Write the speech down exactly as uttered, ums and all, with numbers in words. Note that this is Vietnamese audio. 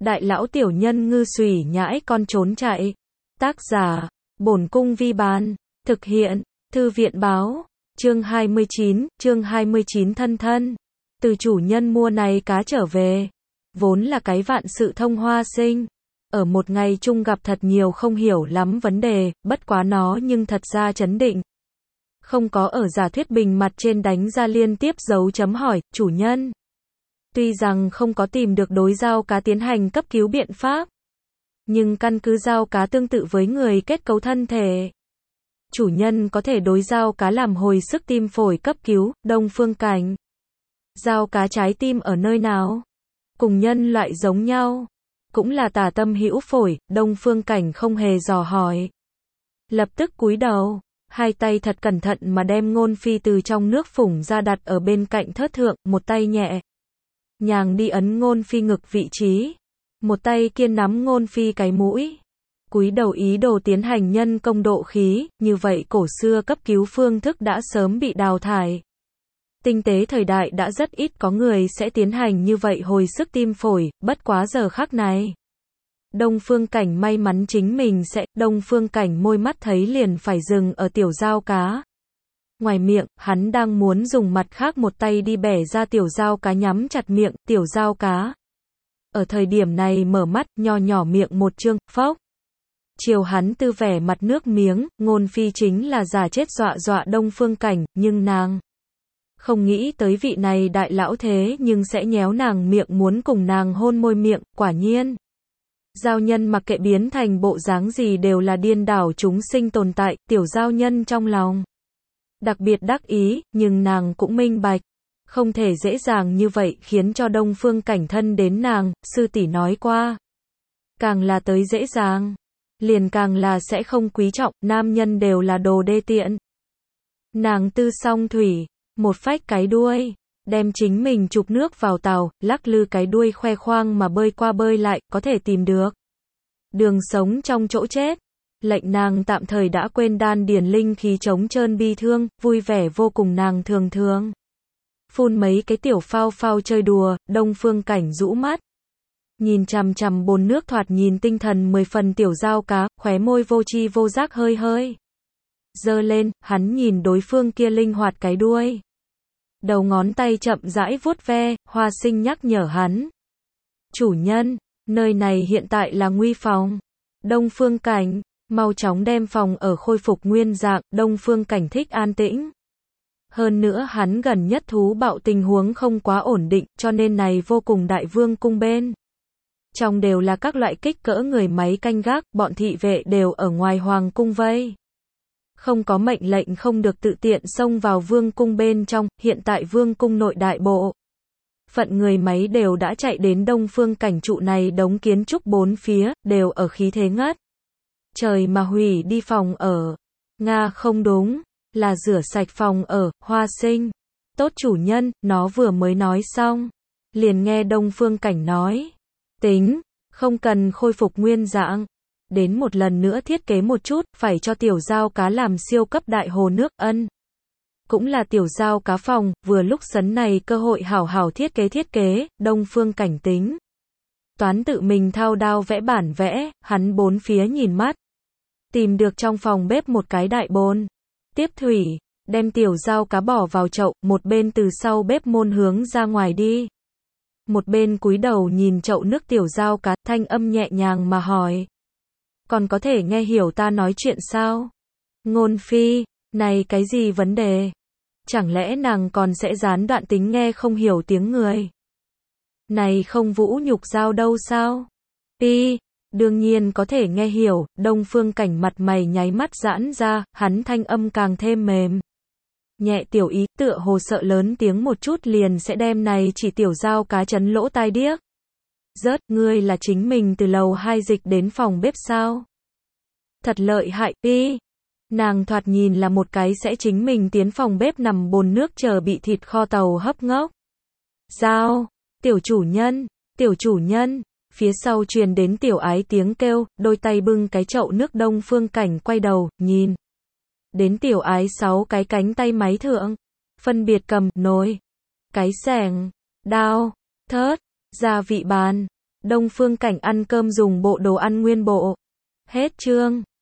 Đại lão tiểu nhân ngư xùy nhãi con trốn chạy. Tác giả, Bổn Cung Vi Bán. Thực hiện, Thư viện Báo. Chương hai mươi chín, chương hai mươi chín thân thân. Từ chủ nhân mua này cá trở về. Vốn là cái vạn sự thông hoa sinh. Ở một ngày chung gặp thật nhiều không hiểu lắm vấn đề, bất quá nó nhưng thật ra chấn định. Không có ở giả thuyết bình mặt trên đánh ra liên tiếp dấu chấm hỏi, chủ nhân. Tuy rằng không có tìm được đối dao cá tiến hành cấp cứu biện pháp. Nhưng căn cứ dao cá tương tự với người kết cấu thân thể. Chủ nhân có thể đối dao cá làm hồi sức tim phổi cấp cứu, Đông Phương Cảnh. Dao cá trái tim ở nơi nào? Cùng nhân loại giống nhau. Cũng là tà tâm hữu phổi, Đông Phương Cảnh không hề dò hỏi. Lập tức cúi đầu, hai tay thật cẩn thận mà đem Ngôn Phi từ trong nước phủng ra đặt ở bên cạnh thớt thượng, một tay nhẹ nhàng đi ấn Ngôn Phi ngực vị trí, một tay kiên nắm Ngôn Phi cái mũi, cúi đầu ý đồ tiến hành nhân công độ khí, như vậy cổ xưa cấp cứu phương thức đã sớm bị đào thải. Tinh tế thời đại đã rất ít có người sẽ tiến hành như vậy hồi sức tim phổi, bất quá giờ khắc này. Đông Phương Cảnh may mắn chính mình sẽ, Đông Phương Cảnh môi mắt thấy liền phải dừng ở tiểu dao cá. Ngoài miệng, hắn đang muốn dùng mặt khác một tay đi bẻ ra tiểu dao cá nhắm chặt miệng, tiểu dao cá. Ở thời điểm này mở mắt, nho nhỏ miệng một chương, phốc. Chiều hắn tư vẻ mặt nước miếng, Ngôn Phi chính là giả chết dọa dọa Đông Phương Cảnh, nhưng nàng không nghĩ tới vị này đại lão thế nhưng sẽ nhéo nàng miệng muốn cùng nàng hôn môi miệng, quả nhiên. Giao nhân mặc kệ biến thành bộ dáng gì đều là điên đảo chúng sinh tồn tại, tiểu giao nhân trong lòng. Đặc biệt đắc ý, nhưng nàng cũng minh bạch. Không thể dễ dàng như vậy khiến cho Đông Phương Cảnh thân đến nàng, sư tỷ nói qua. Càng là tới dễ dàng, liền càng là sẽ không quý trọng, nam nhân đều là đồ đê tiện. Nàng tư song thủy. Một phách cái đuôi, đem chính mình chụp nước vào tàu, lắc lư cái đuôi khoe khoang mà bơi qua bơi lại, có thể tìm được đường sống trong chỗ chết. Lệnh nàng tạm thời đã quên đan điển linh khí trống trơn bi thương, vui vẻ vô cùng nàng thường thường. Phun mấy cái tiểu phao phao chơi đùa, Đông Phương Cảnh rũ mắt. Nhìn chằm chằm bồn nước thoạt nhìn tinh thần mười phần tiểu dao cá, khóe môi vô tri vô giác hơi hơi giơ lên, hắn nhìn đối phương kia linh hoạt cái đuôi. Đầu ngón tay chậm rãi vuốt ve, Hoa Sinh nhắc nhở hắn. Chủ nhân, nơi này hiện tại là nguy phòng. Đông Phương Cảnh, mau chóng đem phòng ở khôi phục nguyên dạng, Đông Phương Cảnh thích an tĩnh. Hơn nữa hắn gần nhất thú bạo tình huống không quá ổn định, cho nên này vô cùng đại vương cung bên. Trong đều là các loại kích cỡ người máy canh gác, bọn thị vệ đều ở ngoài hoàng cung vây. Không có mệnh lệnh không được tự tiện xông vào vương cung bên trong, hiện tại vương cung nội đại bộ. Phận người máy đều đã chạy đến Đông Phương Cảnh trụ này đống kiến trúc bốn phía, đều ở khí thế ngất. Trời mà hủy đi phòng ở. Nga không đúng, là rửa sạch phòng ở, Hoa Sinh. Tốt chủ nhân, nó vừa mới nói xong. Liền nghe Đông Phương Cảnh nói. Tính, không cần khôi phục nguyên dạng. Đến một lần nữa thiết kế một chút, phải cho tiểu dao cá làm siêu cấp đại hồ nước, ân. Cũng là tiểu dao cá phòng, vừa lúc sấn này cơ hội hảo hảo thiết kế thiết kế, Đông Phương Cảnh tính. Toán tự mình thao đao vẽ bản vẽ, hắn bốn phía nhìn mắt. Tìm được trong phòng bếp một cái đại bồn. Tiếp thủy, đem tiểu dao cá bỏ vào chậu, một bên từ sau bếp môn hướng ra ngoài đi. Một bên cúi đầu nhìn chậu nước tiểu dao cá, thanh âm nhẹ nhàng mà hỏi. Còn có thể nghe hiểu ta nói chuyện sao? Ngôn Phi, này cái gì vấn đề? Chẳng lẽ nàng còn sẽ gián đoạn tính nghe không hiểu tiếng người? Này không vũ nhục giao đâu sao? Pi, đương nhiên có thể nghe hiểu, Đông Phương Cảnh mặt mày nháy mắt giãn ra, hắn thanh âm càng thêm mềm. Nhẹ tiểu ý, tựa hồ sợ lớn tiếng một chút liền sẽ đem này chỉ tiểu dao cá chấn lỗ tai điếc. Rớt, ngươi là chính mình từ lầu hai dịch đến phòng bếp sao? Thật lợi hại, Pi. Nàng thoạt nhìn là một cái sẽ chính mình tiến phòng bếp nằm bồn nước chờ bị thịt kho tàu hấp ngốc. Giao, tiểu chủ nhân, tiểu chủ nhân, phía sau truyền đến tiểu ái tiếng kêu, đôi tay bưng cái chậu nước. Đông Phương Cảnh quay đầu, nhìn. Đến tiểu ái sáu cái cánh tay máy thượng, phân biệt cầm, nồi, cái xẻng, đao, thớt, gia vị bàn. Đông Phương Cảnh ăn cơm dùng bộ đồ ăn nguyên bộ. Hết chương.